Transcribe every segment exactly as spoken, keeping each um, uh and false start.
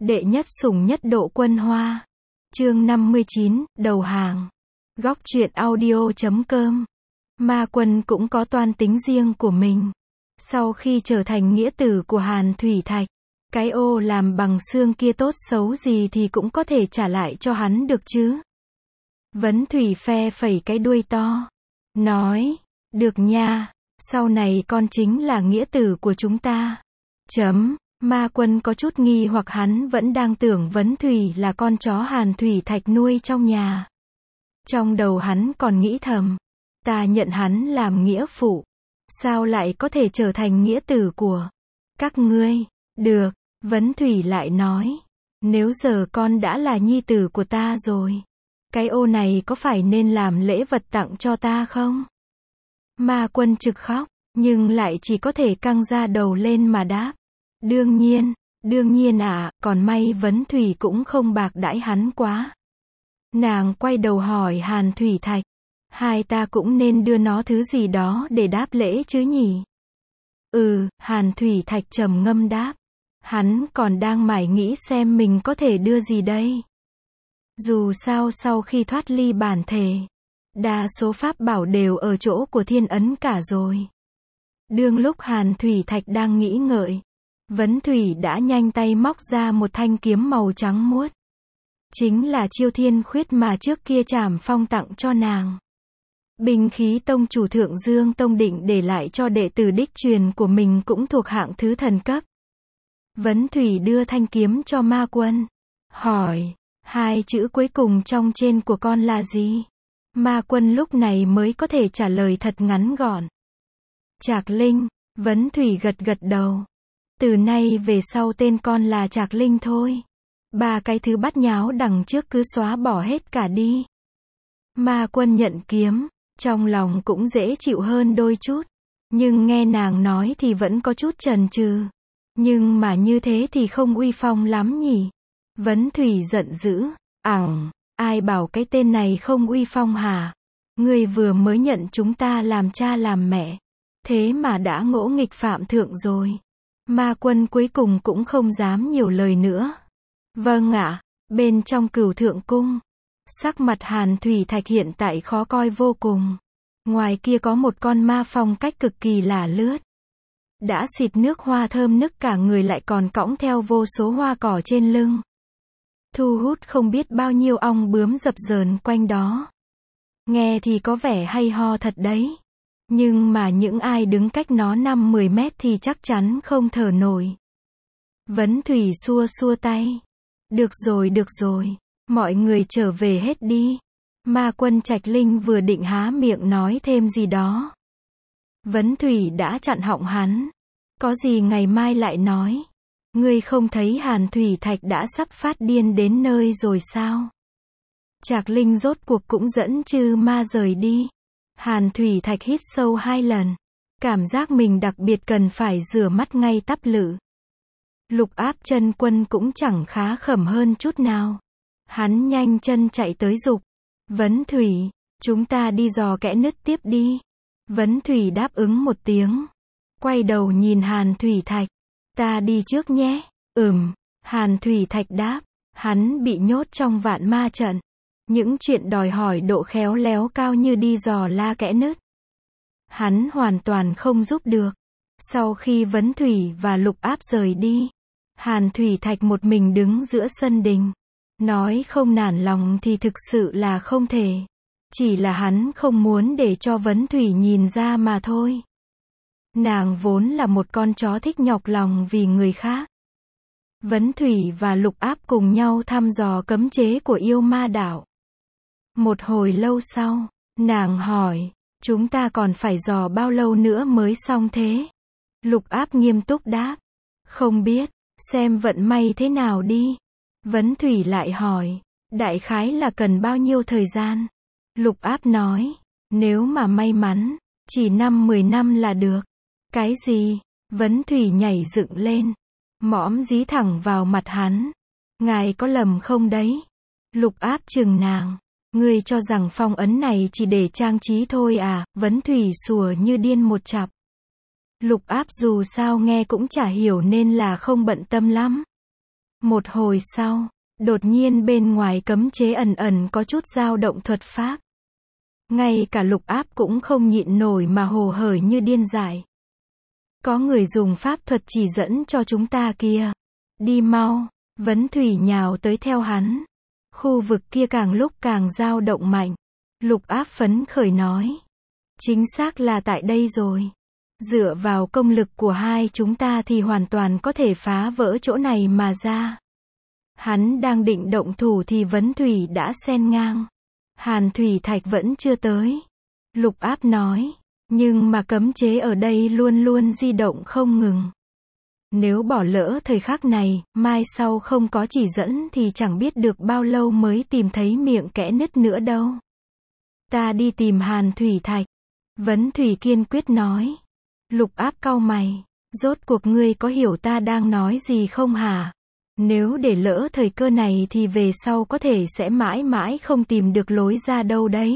Đệ nhất sủng nhất độ quân hoa. Chương năm mươi chín, đầu hàng. Góc truyện audio chấm com. Ma Quân cũng có toan tính riêng của mình. Sau khi trở thành nghĩa tử của Hàn Thủy Thạch, cái ô làm bằng xương kia tốt xấu gì thì cũng có thể trả lại cho hắn được chứ. Vấn Thủy phe phẩy cái đuôi to, nói, được nha, sau này con chính là nghĩa tử của chúng ta. Chấm. Ma Quân có chút nghi hoặc hắn vẫn đang tưởng Vấn Thủy là con chó Hàn Thủy Thạch nuôi trong nhà. Trong đầu hắn còn nghĩ thầm, ta nhận hắn làm nghĩa phụ, sao lại có thể trở thành nghĩa tử của các ngươi? Được, Vấn Thủy lại nói, nếu giờ con đã là nhi tử của ta rồi, cái ô này có phải nên làm lễ vật tặng cho ta không? Ma Quân trực khóc, nhưng lại chỉ có thể căng ra đầu lên mà đáp. Đương nhiên, đương nhiên ạ, à, còn may Vấn Thủy cũng không bạc đãi hắn quá. Nàng quay đầu hỏi Hàn Thủy Thạch, hai ta cũng nên đưa nó thứ gì đó để đáp lễ chứ nhỉ? Ừ, Hàn Thủy Thạch trầm ngâm đáp. Hắn còn đang mải nghĩ xem mình có thể đưa gì đây. Dù sao sau khi thoát ly bản thể, đa số pháp bảo đều ở chỗ của Thiên Ấn cả rồi. Đương lúc Hàn Thủy Thạch đang nghĩ ngợi, Vấn Thủy đã nhanh tay móc ra một thanh kiếm màu trắng muốt. Chính là chiêu thiên khuyết mà trước kia Trảm Phong tặng cho nàng. Binh khí tông chủ Thượng Dương Tông định để lại cho đệ tử đích truyền của mình cũng thuộc hạng thứ thần cấp. Vấn Thủy đưa thanh kiếm cho Ma Quân, hỏi, hai chữ cuối cùng trong trên của con là gì? Ma Quân lúc này mới có thể trả lời thật ngắn gọn. Trạc Linh. Vấn Thủy gật gật đầu. Từ nay về sau tên con là Trạc Linh thôi. Ba cái thứ bắt nháo đằng trước cứ xóa bỏ hết cả đi. Ma Quân nhận kiếm, trong lòng cũng dễ chịu hơn đôi chút. Nhưng nghe nàng nói thì vẫn có chút chần chừ. Nhưng mà như thế thì không uy phong lắm nhỉ? Vấn Thủy giận dữ, ẳng, ai bảo cái tên này không uy phong hả? Ngươi vừa mới nhận chúng ta làm cha làm mẹ, thế mà đã ngỗ nghịch phạm thượng rồi. Ma Quân cuối cùng cũng không dám nhiều lời nữa. Vâng ạ. Bên trong Cửu Thượng Cung, sắc mặt Hàn Thủy Thạch hiện tại khó coi vô cùng. Ngoài kia có một con ma phong cách cực kỳ lả lướt. Đã xịt nước hoa thơm nức cả người lại còn cõng theo vô số hoa cỏ trên lưng. Thu hút không biết bao nhiêu ong bướm dập dờn quanh đó. Nghe thì có vẻ hay ho thật đấy. Nhưng mà những ai đứng cách nó năm mười mét thì chắc chắn không thở nổi. Vấn Thủy xua xua tay. Được rồi được rồi, mọi người trở về hết đi. Ma Quân Trạch Linh vừa định há miệng nói thêm gì đó. Vấn Thủy đã chặn họng hắn. Có gì ngày mai lại nói. Ngươi không thấy Hàn Thủy Thạch đã sắp phát điên đến nơi rồi sao? Trạc Linh rốt cuộc cũng dẫn Chư Ma rời đi. Hàn Thủy Thạch hít sâu hai lần. Cảm giác mình đặc biệt cần phải rửa mắt ngay tắp lự. Lục Áp Chân Quân cũng chẳng khá khẩm hơn chút nào. Hắn nhanh chân chạy tới giục. Vấn Thủy, chúng ta đi dò kẽ nứt tiếp đi. Vấn Thủy đáp ứng một tiếng. Quay đầu nhìn Hàn Thủy Thạch. Ta đi trước nhé. Ừm. Hàn Thủy Thạch đáp. Hắn bị nhốt trong vạn ma trận. Những chuyện đòi hỏi độ khéo léo cao như đi dò la kẽ nứt, hắn hoàn toàn không giúp được. Sau khi Vấn Thủy và Lục Áp rời đi, Hàn Thủy Thạch một mình đứng giữa sân đình. Nói không nản lòng thì thực sự là không thể. Chỉ là hắn không muốn để cho Vấn Thủy nhìn ra mà thôi. Nàng vốn là một con chó thích nhọc lòng vì người khác. Vấn Thủy và Lục Áp cùng nhau thăm dò cấm chế của yêu ma đảo. Một hồi lâu sau, nàng hỏi, chúng ta còn phải dò bao lâu nữa mới xong thế? Lục Áp nghiêm túc đáp, không biết, xem vận may thế nào đi. Vấn Thủy lại hỏi, đại khái là cần bao nhiêu thời gian? Lục Áp nói, nếu mà may mắn, chỉ năm mười năm là được. Cái gì? Vấn Thủy nhảy dựng lên, mõm dí thẳng vào mặt hắn. Ngài có lầm không đấy? Lục Áp chừng nàng. Ngươi cho rằng phong ấn này chỉ để trang trí thôi à? Vấn Thủy sủa như điên một chặp. Lục Áp dù sao nghe cũng chả hiểu nên là không bận tâm lắm. Một hồi sau, đột nhiên bên ngoài cấm chế ẩn ẩn có chút dao động thuật pháp. Ngay cả Lục Áp cũng không nhịn nổi mà hồ hởi như điên dại. Có người dùng pháp thuật chỉ dẫn cho chúng ta kìa. Đi mau, Vấn Thủy nhào tới theo hắn. Khu vực kia càng lúc càng dao động mạnh. Lục Áp phấn khởi nói. Chính xác là tại đây rồi. Dựa vào công lực của hai chúng ta thì hoàn toàn có thể phá vỡ chỗ này mà ra. Hắn đang định động thủ thì Vấn Thủy đã xen ngang. Hàn Thủy Thạch vẫn chưa tới. Lục Áp nói. Nhưng mà cấm chế ở đây luôn luôn di động không ngừng. Nếu bỏ lỡ thời khắc này, mai sau không có chỉ dẫn thì chẳng biết được bao lâu mới tìm thấy miệng kẽ nứt nữa đâu. Ta đi tìm Hàn Thủy Thạch. Vấn Thủy kiên quyết nói. Lục Áp cau mày. Rốt cuộc ngươi có hiểu ta đang nói gì không hả? Nếu để lỡ thời cơ này thì về sau có thể sẽ mãi mãi không tìm được lối ra đâu đấy.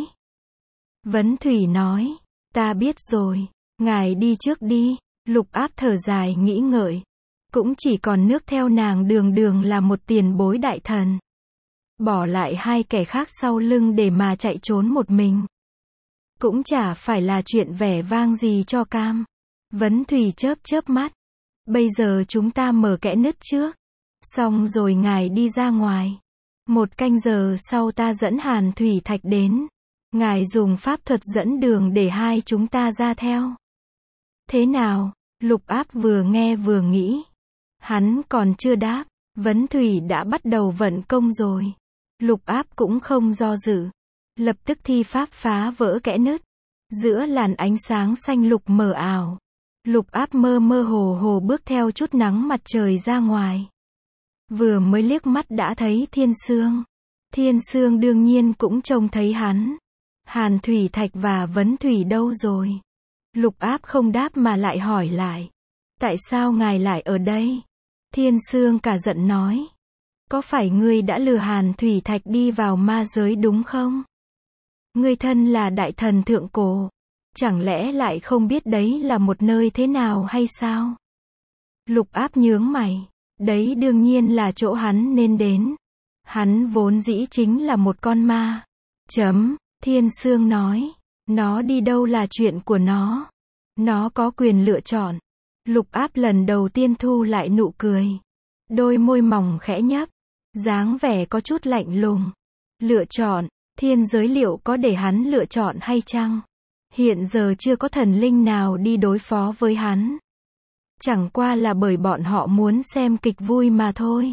Vấn Thủy nói. Ta biết rồi. Ngài đi trước đi. Lục Áp thở dài nghĩ ngợi. Cũng chỉ còn nước theo nàng Đường Đường là một tiền bối đại thần. Bỏ lại hai kẻ khác sau lưng để mà chạy trốn một mình. Cũng chả phải là chuyện vẻ vang gì cho cam. Vấn Thủy chớp chớp mắt. Bây giờ chúng ta mở kẽ nứt trước. Xong rồi ngài đi ra ngoài. Một canh giờ sau ta dẫn Hàn Thủy Thạch đến. Ngài dùng pháp thuật dẫn đường để hai chúng ta ra theo. Thế nào? Lục Áp vừa nghe vừa nghĩ. Hắn còn chưa đáp. Vấn Thủy đã bắt đầu vận công rồi. Lục Áp cũng không do dự. Lập tức thi pháp phá vỡ kẽ nứt. Giữa làn ánh sáng xanh lục mờ ảo. Lục Áp mơ mơ hồ hồ bước theo chút nắng mặt trời ra ngoài. Vừa mới liếc mắt đã thấy Thiên Sương. Thiên Sương đương nhiên cũng trông thấy hắn. Hàn Thủy Thạch và Vấn Thủy đâu rồi? Lục Áp không đáp mà lại hỏi lại. Tại sao ngài lại ở đây? Thiên Sương cả giận nói. Có phải ngươi đã lừa Hàn Thủy Thạch đi vào ma giới đúng không? Ngươi thân là đại thần thượng cổ. Chẳng lẽ lại không biết đấy là một nơi thế nào hay sao? Lục Áp nhướng mày. Đấy đương nhiên là chỗ hắn nên đến. Hắn vốn dĩ chính là một con ma. Chấm. Thiên Sương nói. Nó đi đâu là chuyện của nó. Nó có quyền lựa chọn. Lục Áp lần đầu tiên thu lại nụ cười. Đôi môi mỏng khẽ nhấp. Dáng vẻ có chút lạnh lùng. Lựa chọn. Thiên giới liệu có để hắn lựa chọn hay chăng? Hiện giờ chưa có thần linh nào đi đối phó với hắn. Chẳng qua là bởi bọn họ muốn xem kịch vui mà thôi.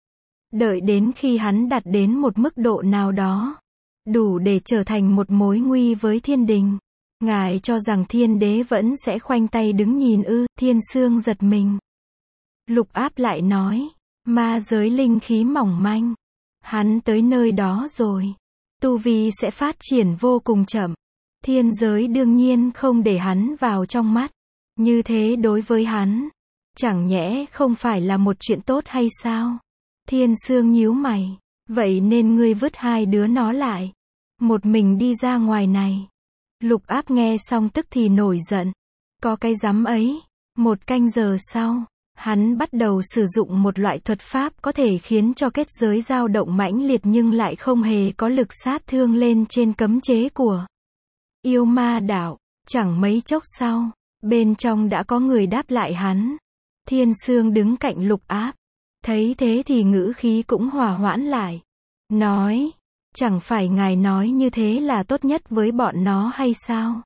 Đợi đến khi hắn đạt đến một mức độ nào đó, đủ để trở thành một mối nguy với thiên đình. Ngài cho rằng thiên đế vẫn sẽ khoanh tay đứng nhìn ư? Thiên Sương giật mình. Lục Áp lại nói, ma giới linh khí mỏng manh. Hắn tới nơi đó rồi. Tu vi sẽ phát triển vô cùng chậm. Thiên giới đương nhiên không để hắn vào trong mắt. Như thế đối với hắn, chẳng nhẽ không phải là một chuyện tốt hay sao? Thiên Sương nhíu mày. Vậy nên ngươi vứt hai đứa nó lại. Một mình đi ra ngoài này. Lục Áp nghe xong tức thì nổi giận. Có cái dám ấy. Một canh giờ sau, hắn bắt đầu sử dụng một loại thuật pháp có thể khiến cho kết giới dao động mãnh liệt nhưng lại không hề có lực sát thương lên trên cấm chế của yêu ma đạo. Chẳng mấy chốc sau, bên trong đã có người đáp lại hắn. Thiên Sương đứng cạnh Lục Áp. Thấy thế thì ngữ khí cũng hòa hoãn lại. Nói, chẳng phải ngài nói như thế là tốt nhất với bọn nó hay sao?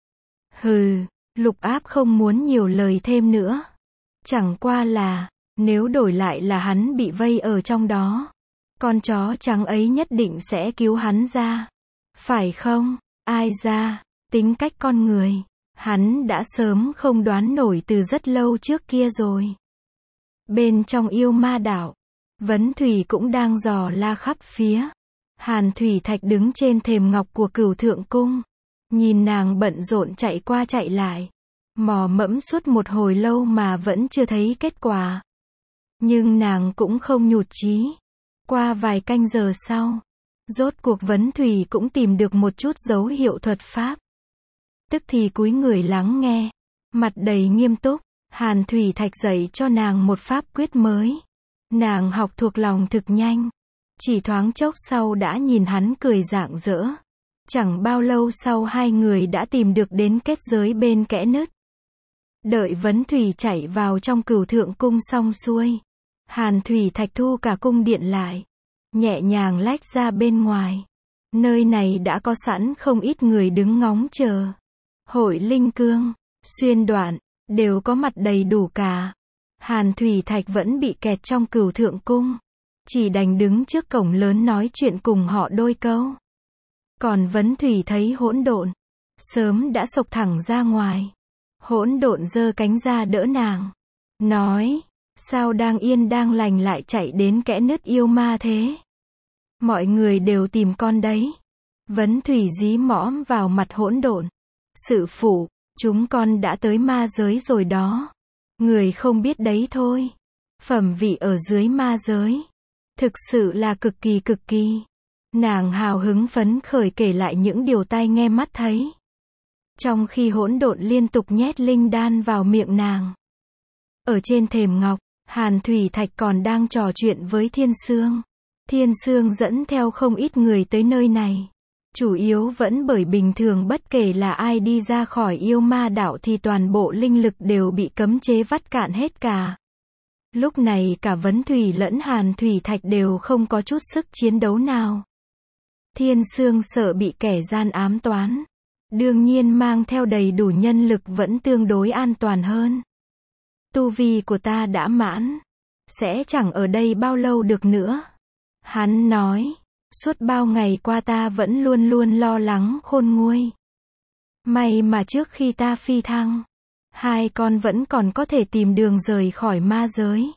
Hừ, Lục Áp không muốn nhiều lời thêm nữa. Chẳng qua là, nếu đổi lại là hắn bị vây ở trong đó, con chó trắng ấy nhất định sẽ cứu hắn ra. Phải không? Ai ra? Tính cách con người, hắn đã sớm không đoán nổi từ rất lâu trước kia rồi. Bên trong yêu ma đảo, Vấn Thủy cũng đang dò la khắp phía. Hàn Thủy Thạch đứng trên thềm ngọc của Cửu Thượng Cung. Nhìn nàng bận rộn chạy qua chạy lại. Mò mẫm suốt một hồi lâu mà vẫn chưa thấy kết quả. Nhưng nàng cũng không nhụt chí. Qua vài canh giờ sau, rốt cuộc Vấn Thủy cũng tìm được một chút dấu hiệu thuật pháp. Tức thì cúi người lắng nghe. Mặt đầy nghiêm túc, Hàn Thủy Thạch dạy cho nàng một pháp quyết mới. Nàng học thuộc lòng thực nhanh. Chỉ thoáng chốc sau đã nhìn hắn cười rạng rỡ. Chẳng bao lâu sau hai người đã tìm được đến kết giới bên kẽ nứt. Đợi Vấn Thủy chạy vào trong Cửu Thượng cung xong xuôi. Hàn Thủy Thạch thu cả cung điện lại. Nhẹ nhàng lách ra bên ngoài. Nơi này đã có sẵn không ít người đứng ngóng chờ. Hội Linh Cương, Xuyên Đoạn, đều có mặt đầy đủ cả. Hàn Thủy Thạch vẫn bị kẹt trong Cửu Thượng cung. Chỉ đành đứng trước cổng lớn nói chuyện cùng họ đôi câu. Còn Vấn Thủy thấy Hỗn Độn, sớm đã xộc thẳng ra ngoài. Hỗn Độn giơ cánh ra đỡ nàng. Nói, sao đang yên đang lành lại chạy đến kẽ nứt yêu ma thế? Mọi người đều tìm con đấy. Vấn Thủy dí mõm vào mặt Hỗn Độn. Sư phụ, chúng con đã tới ma giới rồi đó. Người không biết đấy thôi. Phẩm vị ở dưới ma giới. Thực sự là cực kỳ cực kỳ. Nàng hào hứng phấn khởi kể lại những điều tai nghe mắt thấy. Trong khi Hỗn Độn liên tục nhét linh đan vào miệng nàng. Ở trên thềm ngọc, Hàn Thủy Thạch còn đang trò chuyện với Thiên Sương. Thiên Sương dẫn theo không ít người tới nơi này. Chủ yếu vẫn bởi bình thường bất kể là ai đi ra khỏi yêu ma đạo thì toàn bộ linh lực đều bị cấm chế vắt cạn hết cả. Lúc này cả Vấn Thủy lẫn Hàn Thủy Thạch đều không có chút sức chiến đấu nào. Thiên Sương sợ bị kẻ gian ám toán. Đương nhiên mang theo đầy đủ nhân lực vẫn tương đối an toàn hơn. Tu vi của ta đã mãn. Sẽ chẳng ở đây bao lâu được nữa. Hắn nói. Suốt bao ngày qua ta vẫn luôn luôn lo lắng khôn nguôi. May mà trước khi ta phi thăng, hai con vẫn còn có thể tìm đường rời khỏi ma giới.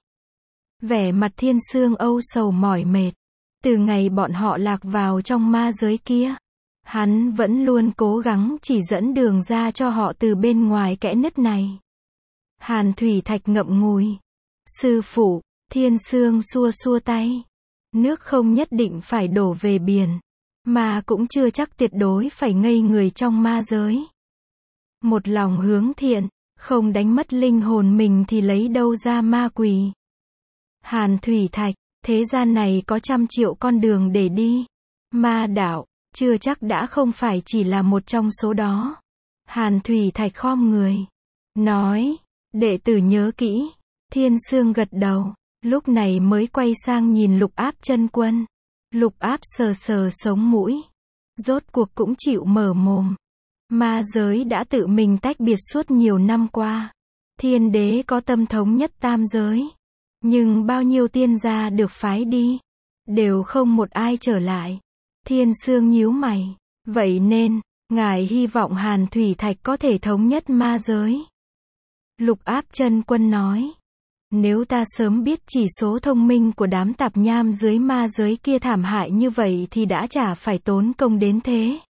Vẻ mặt Thiên Sương âu sầu mỏi mệt. Từ ngày bọn họ lạc vào trong ma giới kia, hắn vẫn luôn cố gắng chỉ dẫn đường ra cho họ từ bên ngoài kẽ nứt này. Hàn Thủy Thạch ngậm ngùi. Sư phụ, Thiên Sương xua xua tay. Nước không nhất định phải đổ về biển, mà cũng chưa chắc tuyệt đối phải ngây người trong ma giới. Một lòng hướng thiện, không đánh mất linh hồn mình thì lấy đâu ra ma quỷ. Hàn Thủy Thạch, thế gian này có trăm triệu con đường để đi. Ma đạo, chưa chắc đã không phải chỉ là một trong số đó. Hàn Thủy Thạch khom người. Nói, đệ tử nhớ kỹ. Thiên Sương gật đầu. Lúc này mới quay sang nhìn Lục Áp Chân Quân. Lục Áp sờ sờ sống mũi. Rốt cuộc cũng chịu mở mồm. Ma giới đã tự mình tách biệt suốt nhiều năm qua. Thiên đế có tâm thống nhất tam giới. Nhưng bao nhiêu tiên gia được phái đi, đều không một ai trở lại. Thiên Sương nhíu mày. Vậy nên, ngài hy vọng Hàn Thủy Thạch có thể thống nhất ma giới. Lục Áp Chân Quân nói. Nếu ta sớm biết chỉ số thông minh của đám tạp nham dưới ma giới kia thảm hại như vậy thì đã chả phải tốn công đến thế.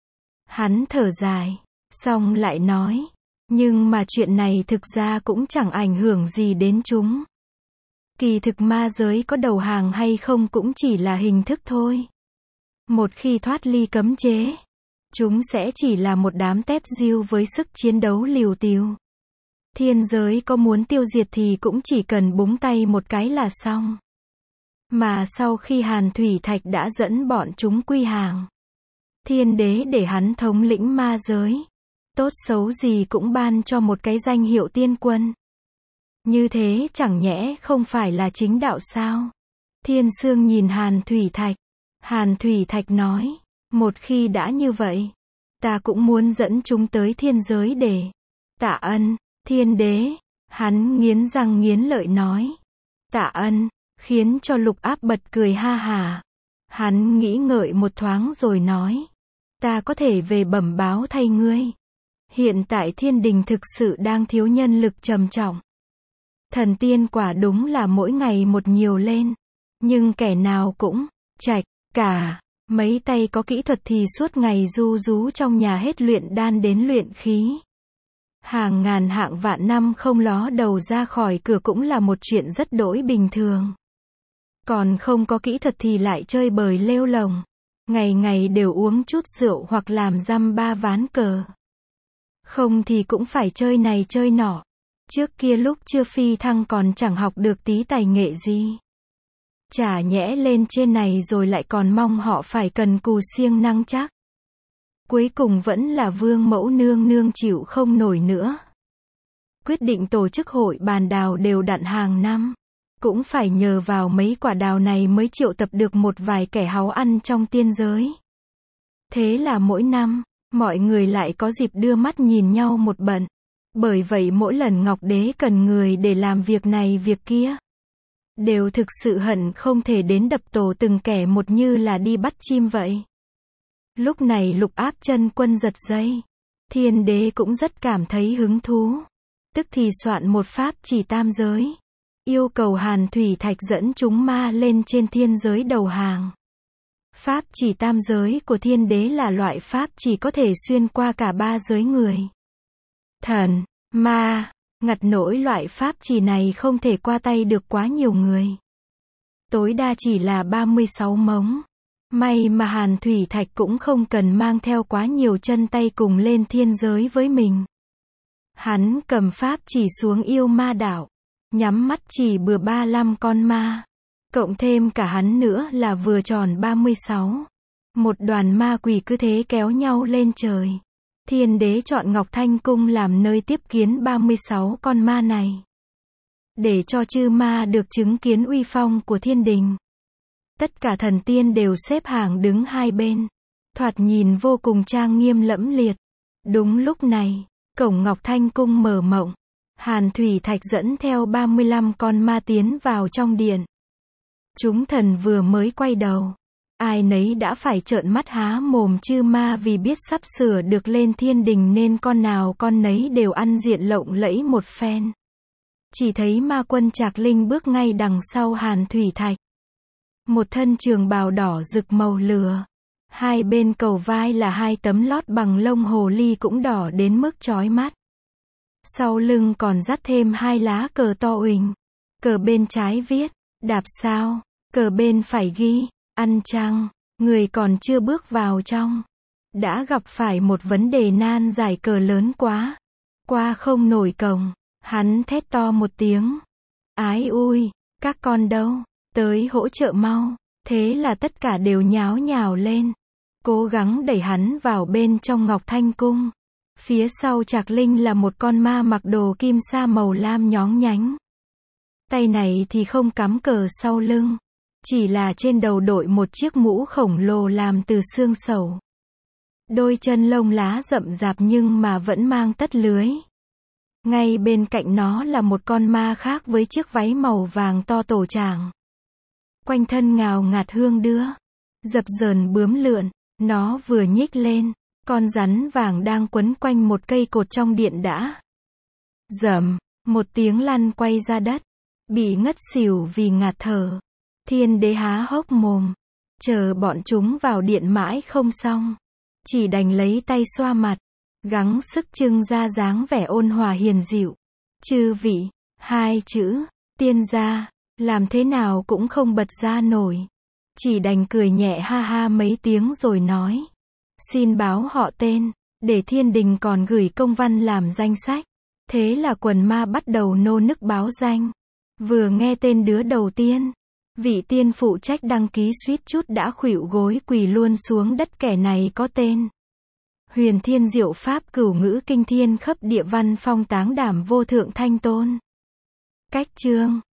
Hắn thở dài, xong lại nói. Nhưng mà chuyện này thực ra cũng chẳng ảnh hưởng gì đến chúng. Kỳ thực ma giới có đầu hàng hay không cũng chỉ là hình thức thôi. Một khi thoát ly cấm chế, chúng sẽ chỉ là một đám tép diêu với sức chiến đấu liều tiều. Thiên giới có muốn tiêu diệt thì cũng chỉ cần búng tay một cái là xong. Mà sau khi Hàn Thủy Thạch đã dẫn bọn chúng quy hàng, thiên đế để hắn thống lĩnh ma giới, tốt xấu gì cũng ban cho một cái danh hiệu tiên quân. Như thế chẳng nhẽ không phải là chính đạo sao? Thiên Sương nhìn Hàn Thủy Thạch. Hàn Thủy Thạch nói, một khi đã như vậy, ta cũng muốn dẫn chúng tới thiên giới để tạ ân. Thiên đế, hắn nghiến răng nghiến lợi nói. Tạ ân, khiến cho Lục Áp bật cười ha hà. Hắn nghĩ ngợi một thoáng rồi nói. Ta có thể về bẩm báo thay ngươi. Hiện tại thiên đình thực sự đang thiếu nhân lực trầm trọng. Thần tiên quả đúng là mỗi ngày một nhiều lên. Nhưng kẻ nào cũng chạch cả. Mấy tay có kỹ thuật thì suốt ngày ru rú trong nhà hết luyện đan đến luyện khí. Hàng ngàn hạng vạn năm không ló đầu ra khỏi cửa cũng là một chuyện rất đỗi bình thường. Còn không có kỹ thuật thì lại chơi bời lêu lồng. Ngày ngày đều uống chút rượu hoặc làm dăm ba ván cờ. Không thì cũng phải chơi này chơi nọ. Trước kia lúc chưa phi thăng còn chẳng học được tí tài nghệ gì. Chả nhẽ lên trên này rồi lại còn mong họ phải cần cù siêng năng chắc. Cuối cùng vẫn là vương mẫu nương nương chịu không nổi nữa. Quyết định tổ chức hội bàn đào đều đặn hàng năm. Cũng phải nhờ vào mấy quả đào này mới triệu tập được một vài kẻ háu ăn trong tiên giới. Thế là mỗi năm, mọi người lại có dịp đưa mắt nhìn nhau một bận. Bởi vậy mỗi lần Ngọc Đế cần người để làm việc này việc kia, đều thực sự hận không thể đến đập tổ từng kẻ một như là đi bắt chim vậy. Lúc này Lục Áp Chân Quân giật dây. Thiên Đế cũng rất cảm thấy hứng thú. Tức thì soạn một pháp chỉ tam giới. Yêu cầu Hàn Thủy Thạch dẫn chúng ma lên trên thiên giới đầu hàng. Pháp chỉ tam giới của Thiên Đế là loại pháp chỉ có thể xuyên qua cả ba giới người. Thần, ma, ngặt nỗi loại pháp chỉ này không thể qua tay được quá nhiều người. Tối đa chỉ là ba mươi sáu mống. May mà Hàn Thủy Thạch cũng không cần mang theo quá nhiều chân tay cùng lên thiên giới với mình. Hắn cầm pháp chỉ xuống yêu ma đảo. Nhắm mắt chỉ bừa ba mươi lăm con ma. Cộng thêm cả hắn nữa là vừa tròn ba mươi sáu. Một đoàn ma quỷ cứ thế kéo nhau lên trời. Thiên Đế chọn Ngọc Thanh Cung làm nơi tiếp kiến ba mươi sáu con ma này. Để cho chư ma được chứng kiến uy phong của thiên đình. Tất cả thần tiên đều xếp hàng đứng hai bên. Thoạt nhìn vô cùng trang nghiêm lẫm liệt. Đúng lúc này, cổng Ngọc Thanh Cung mở mộng. Hàn Thủy Thạch dẫn theo ba mươi lăm con ma tiến vào trong điện. Chúng thần vừa mới quay đầu. Ai nấy đã phải trợn mắt há mồm chư ma vì biết sắp sửa được lên thiên đình nên con nào con nấy đều ăn diện lộng lẫy một phen. Chỉ thấy ma quân Trạc Linh bước ngay đằng sau Hàn Thủy Thạch. Một thân trường bào đỏ rực màu lửa. Hai bên cầu vai là hai tấm lót bằng lông hồ ly cũng đỏ đến mức chói mắt. Sau lưng còn dắt thêm hai lá cờ to uỳnh. Cờ bên trái viết, đạp sao, cờ bên phải ghi, ăn trăng. Người còn chưa bước vào trong, đã gặp phải một vấn đề nan giải, cờ lớn quá, qua không nổi cổng. Hắn thét to một tiếng. Ái ui, các con đâu, tới hỗ trợ mau. Thế là tất cả đều nháo nhào lên, cố gắng đẩy hắn vào bên trong Ngọc Thanh Cung. Phía sau Trạc Linh là một con ma mặc đồ kim sa màu lam nhóng nhánh. Tay này thì không cắm cờ sau lưng, chỉ là trên đầu đội một chiếc mũ khổng lồ làm từ xương sầu. Đôi chân lông lá rậm rạp nhưng mà vẫn mang tất lưới. Ngay bên cạnh nó là một con ma khác với chiếc váy màu vàng to tổ tràng. Quanh thân ngào ngạt hương đưa, dập dờn bướm lượn, nó vừa nhích lên, con rắn vàng đang quấn quanh một cây cột trong điện đã rầm, một tiếng lăn quay ra đất, bị ngất xỉu vì ngạt thở. Thiên Đế há hốc mồm, chờ bọn chúng vào điện mãi không xong, chỉ đành lấy tay xoa mặt, gắng sức trưng ra dáng vẻ ôn hòa hiền dịu. Chư vị, hai chữ, tiên gia, làm thế nào cũng không bật ra nổi. Chỉ đành cười nhẹ ha ha mấy tiếng rồi nói. Xin báo họ tên, để thiên đình còn gửi công văn làm danh sách. Thế là quần ma bắt đầu nô nức báo danh. Vừa nghe tên đứa đầu tiên, vị tiên phụ trách đăng ký suýt chút đã khuỵu gối quỳ luôn xuống đất. Kẻ này có tên Huyền Thiên Diệu Pháp Cửu Ngữ Kinh Thiên Khắp Địa Văn Phong Táng Đảm Vô Thượng Thanh Tôn. Cách chương